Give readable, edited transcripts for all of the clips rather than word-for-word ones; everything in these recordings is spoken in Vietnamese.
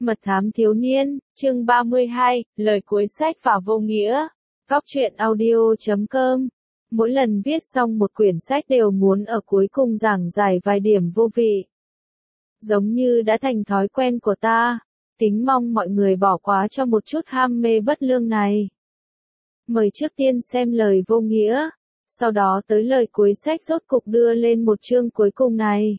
Mật thám thiếu niên, chương 32, lời cuối sách và vô nghĩa. Góc truyện audio.com. Mỗi lần viết xong một quyển sách đều muốn ở cuối cùng giảng giải vài điểm vô vị. Giống như đã thành thói quen của ta, kính mong mọi người bỏ qua cho một chút ham mê bất lương này. Mời trước tiên xem lời vô nghĩa, sau đó tới lời cuối sách rốt cục đưa lên một chương cuối cùng này.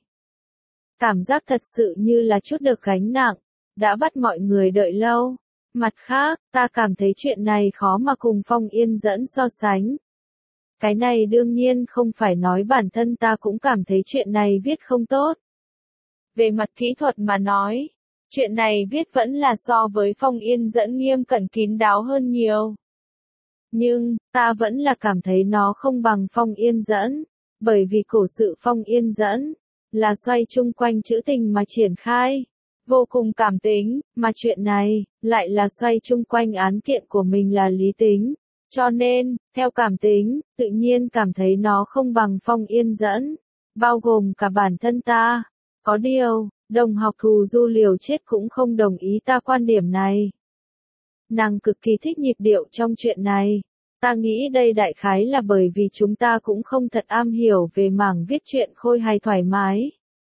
Cảm giác thật sự như là chút được gánh nặng, đã bắt mọi người đợi lâu. Mặt khác, ta cảm thấy chuyện này khó mà cùng Phong Yên Dẫn so sánh. Cái này đương nhiên không phải nói bản thân ta cũng cảm thấy chuyện này viết không tốt. Về mặt kỹ thuật mà nói, chuyện này viết vẫn là so với Phong Yên Dẫn nghiêm cẩn kín đáo hơn nhiều. Nhưng, ta vẫn là cảm thấy nó không bằng Phong Yên Dẫn, bởi vì cổ sự Phong Yên Dẫn là xoay chung quanh trữ tình mà triển khai, vô cùng cảm tính, mà chuyện này lại là xoay chung quanh án kiện của mình là lý tính. Cho nên, theo cảm tính, tự nhiên cảm thấy nó không bằng Phong Yên Dẫn, bao gồm cả bản thân ta. Có điều, đồng học Thù Du liều chết cũng không đồng ý ta quan điểm này. Nàng cực kỳ thích nhịp điệu trong chuyện này. Ta nghĩ đây đại khái là bởi vì chúng ta cũng không thật am hiểu về mảng viết truyện khôi hài thoải mái.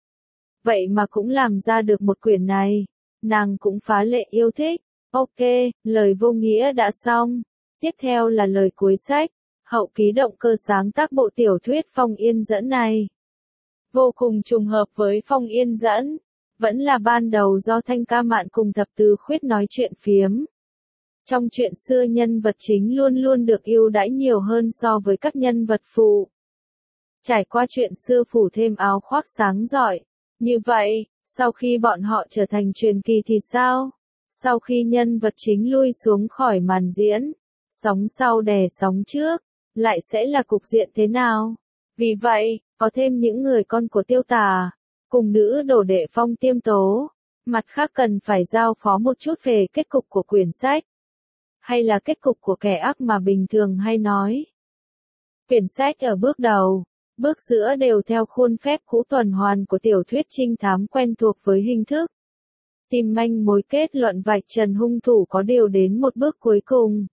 Vậy mà cũng làm ra được một quyển này. Nàng cũng phá lệ yêu thích. Ok, lời vô nghĩa đã xong. Tiếp theo là lời cuối sách. Hậu ký động cơ sáng tác bộ tiểu thuyết Phong Yên Dẫn này. Vô cùng trùng hợp với Phong Yên Dẫn. Vẫn là ban đầu do Thanh Ca Mạn cùng Thập Tứ Khuyết nói chuyện phiếm. Trong chuyện xưa nhân vật chính luôn luôn được ưu đãi nhiều hơn so với các nhân vật phụ. Trải qua chuyện xưa phủ thêm áo khoác sáng rọi. Như vậy, sau khi bọn họ trở thành truyền kỳ thì sao? Sau khi nhân vật chính lui xuống khỏi màn diễn, sóng sau đè sóng trước, lại sẽ là cục diện thế nào? Vì vậy, có thêm những người con của Tiêu Tà, cùng nữ đồ đệ Phong Tiêm Tố. Mặt khác cần phải giao phó một chút về kết cục của quyển sách. Hay là kết cục của kẻ ác mà bình thường hay nói. Quyển sách ở bước đầu, bước giữa đều theo khuôn phép cũ tuần hoàn của tiểu thuyết trinh thám quen thuộc với hình thức. Tìm manh mối kết luận vạch trần hung thủ có điều đến một bước cuối cùng.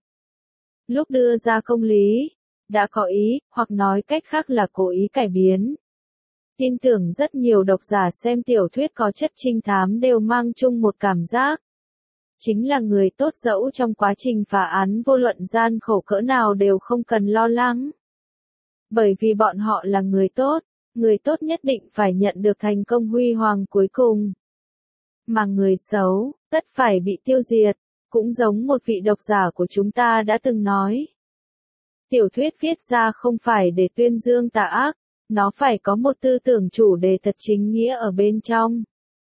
Lúc đưa ra công lý, đã có ý, hoặc nói cách khác là cố ý cải biến. Tin tưởng rất nhiều độc giả xem tiểu thuyết có chất trinh thám đều mang chung một cảm giác. Chính là người tốt dẫu trong quá trình phá án vô luận gian khổ cỡ nào đều không cần lo lắng. Bởi vì bọn họ là người tốt nhất định phải nhận được thành công huy hoàng cuối cùng. Mà người xấu, tất phải bị tiêu diệt, cũng giống một vị độc giả của chúng ta đã từng nói. Tiểu thuyết viết ra không phải để tuyên dương tà ác, nó phải có một tư tưởng chủ đề thật chính nghĩa ở bên trong.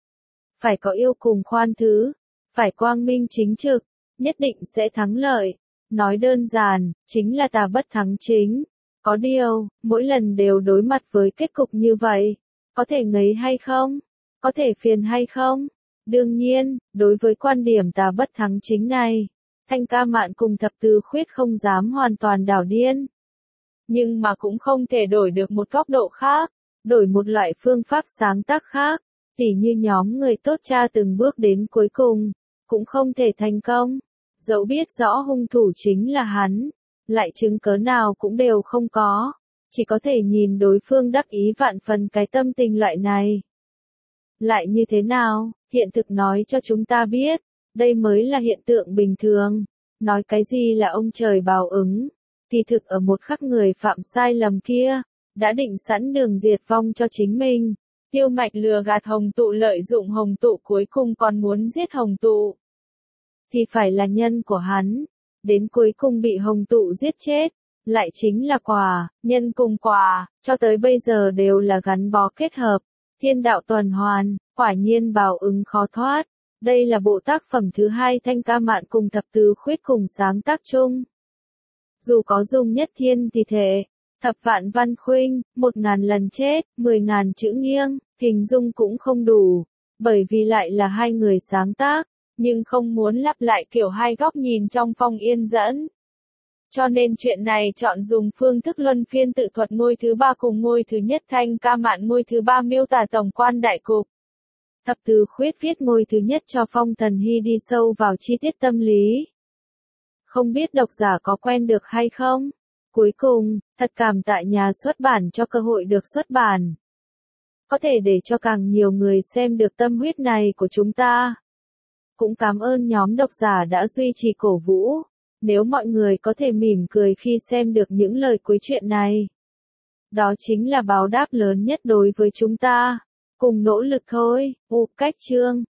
Phải có yêu cùng khoan thứ. Phải quang minh chính trực, nhất định sẽ thắng lợi. Nói đơn giản, chính là tà bất thắng chính. Có điều, mỗi lần đều đối mặt với kết cục như vậy. Có thể ngấy hay không? Có thể phiền hay không? Đương nhiên, đối với quan điểm tà bất thắng chính này, Thanh Ca Mạn cùng Thập Tứ Khuyết không dám hoàn toàn đảo điên. Nhưng mà cũng không thể đổi được một góc độ khác, đổi một loại phương pháp sáng tác khác, tỉ như nhóm người tốt tra từng bước đến cuối cùng. Cũng không thể thành công, dẫu biết rõ hung thủ chính là hắn, lại chứng cớ nào cũng đều không có, chỉ có thể nhìn đối phương đắc ý vạn phần cái tâm tình loại này. Lại như thế nào, hiện thực nói cho chúng ta biết, đây mới là hiện tượng bình thường, nói cái gì là ông trời báo ứng, thì thực ở một khắc người phạm sai lầm kia, đã định sẵn đường diệt vong cho chính mình. Tiêu Mạch lừa gạt Hồng Tụ lợi dụng Hồng Tụ cuối cùng còn muốn giết Hồng Tụ. Thì phải là nhân của hắn. Đến cuối cùng bị Hồng Tụ giết chết. Lại chính là quả, nhân cùng quả, cho tới bây giờ đều là gắn bó kết hợp. Thiên đạo tuần hoàn, quả nhiên báo ứng khó thoát. Đây là bộ tác phẩm thứ hai Thanh Ca Mạn cùng Thập Tứ Khuyết cùng sáng tác chung. Dù có dùng nhất thiên thì thể. Thập vạn văn khuynh, 1000 lần chết, 10.000 chữ nghiêng, hình dung cũng không đủ, bởi vì lại là hai người sáng tác, nhưng không muốn lặp lại kiểu hai góc nhìn trong Phong Yên Dẫn. Cho nên chuyện này chọn dùng phương thức luân phiên tự thuật ngôi thứ ba cùng ngôi thứ nhất Thanh Ca Mạn ngôi thứ ba miêu tả tổng quan đại cục. Thập Tứ Khuyết viết ngôi thứ nhất cho Phong Thần Hy đi sâu vào chi tiết tâm lý. Không biết độc giả có quen được hay không? Cuối cùng, thật cảm tạ nhà xuất bản cho cơ hội được xuất bản. Có thể để cho càng nhiều người xem được tâm huyết này của chúng ta. Cũng cảm ơn nhóm độc giả đã duy trì cổ vũ. Nếu mọi người có thể mỉm cười khi xem được những lời cuối truyện này, đó chính là báo đáp lớn nhất đối với chúng ta. Cùng nỗ lực thôi. Cách chương